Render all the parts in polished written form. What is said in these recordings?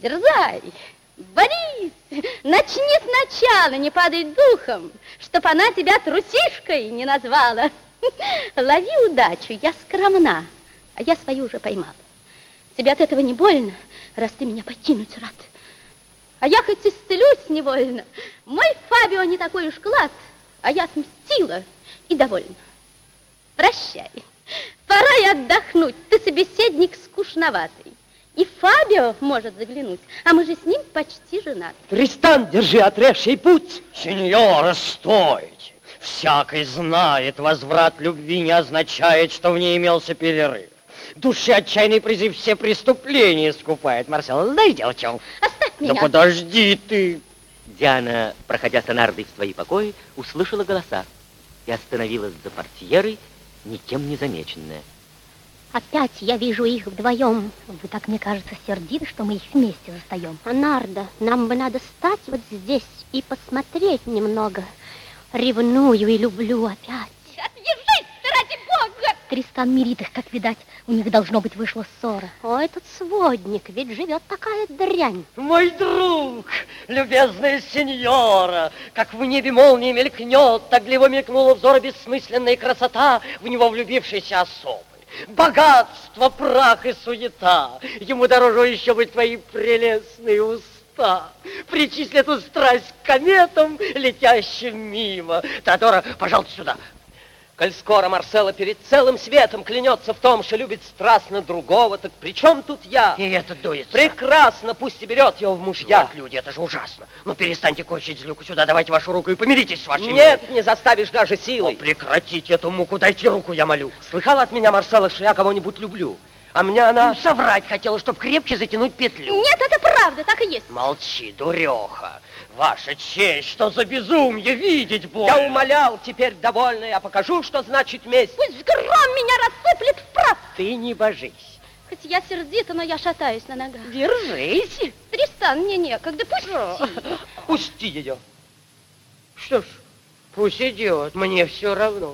Дерзай, Борис, начни сначала, не падай духом, чтоб она тебя трусишкой не назвала. Лови удачу, я скромна, а я свою уже поймала. Тебе от этого не больно, раз ты меня покинуть рад. А я хоть исцелюсь невольно, мой Фабио не такой уж клад, а я смстила и довольна. Прощай, пора и отдохнуть, ты собеседник скучноватый. И Фабио может заглянуть, а мы же с ним почти женаты. Тристан, держи отрежший путь. Сеньора, стойте. Всякий знает, возврат любви не означает, что в ней имелся перерыв. Души отчаянный призыв все преступления искупает. Марсело, знаете о чем? Оставь меня. Да подожди ты. Диана, проходя с Энардой в свои покои, услышала голоса и остановилась за портьерой, никем не замеченная. Опять я вижу их вдвоем. Вы так, мне кажется, сердиты, что мы их вместе застаем. Энарда, нам бы надо стать вот здесь и посмотреть немного. Ревную и люблю опять. Отъезжай, ради бога! Тристан мирит их, как видать. У них, должно быть, вышла ссора. О, этот сводник, ведь живет такая дрянь. Мой друг, любезная сеньора, как в небе молния мелькнет, так для его мелькнула взора бессмысленная красота в него влюбившейся особы. Богатство, прах и суета, ему дороже еще быть твои прелестные уста. Причисли эту страсть к кометам, летящим мимо. Теодора, пожалуйста, сюда. Коль скоро Марсело перед целым светом клянется в том, что любит страстно другого, так при чем тут я? И это дуется. Прекрасно, пусть и берет его в мужья. Нет, люди, это же ужасно. Ну, перестаньте кончить злюку сюда, давайте вашу руку и помиритесь с вашей Нет, не заставишь даже силой. Прекратите эту муку, дайте руку, я молю. Слыхал от меня, Марсело, что я кого-нибудь люблю? А мне она... Соврать хотела, чтобы крепче затянуть петлю. Нет, это правда, так и есть. Молчи, дуреха. Ваша честь, что за безумие, видеть больно. Я умолял, теперь довольна, я покажу, что значит месть. Пусть гром меня рассыплет в прах. Ты не божись. Хоть я сердита, но я шатаюсь на ногах. Держись. Тристан, мне некогда, пусти. Пусти ее. Что ж, пусть идет, мне все равно.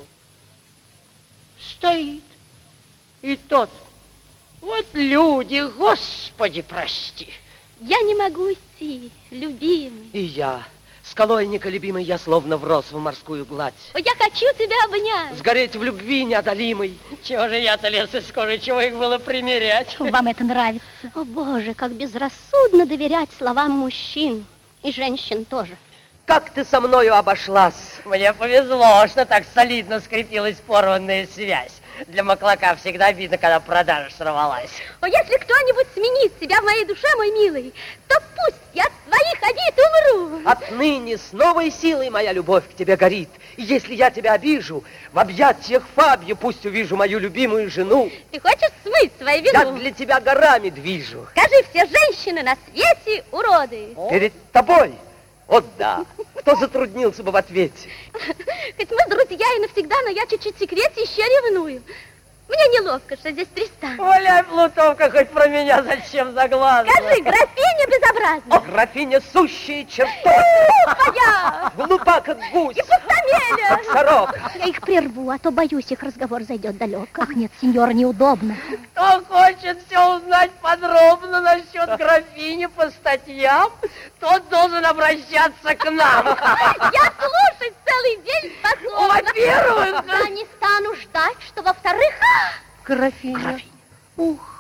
Стоит. И тот. Вот люди, Господи, прости. Я не могу идти, любимый. И я. Скалой неколебимой я словно врос в морскую гладь. О, я хочу тебя обнять. Сгореть в любви неодолимой. Чего же я-то лез из кожи, чего их было примерять? Вам это нравится? О, Боже, как безрассудно доверять словам мужчин. И женщин тоже. Как ты со мною обошлась? Мне повезло, что так солидно скрепилась порванная связь. Для маклака всегда видно, когда продажа сорвалась. О, если кто-нибудь сменит себя в моей душе, мой милый, то пусть я от своих обид умру. Отныне с новой силой моя любовь к тебе горит. И если я тебя обижу, в объятиях Фабьо пусть увижу мою любимую жену. Ты хочешь смыть свою вину? Я для тебя горами движу. Скажи, все женщины на свете уроды. Перед тобой? О, да. Кто затруднился бы в ответе? Хоть мы друзья и навсегда, но я чуть-чуть в секрете еще ревную. Мне неловко, что здесь Тристан. Валяй, Плутовка, хоть про меня зачем заглазила? Скажи, графиня безобразна. О, графиня сущая чертовка. Моя! Глупа, как гусь. И пустомеля. Как сорока. Я их прерву, а то, боюсь, их разговор зайдет далеко. Ах, нет, сеньор, неудобно. Кто хочет все узнать подробно насчет графини по статьям, тот должен обращаться к нам. Я слушать целый день способна. Во-первых, Я не стану ждать, что во-вторых... Графиня. Ух.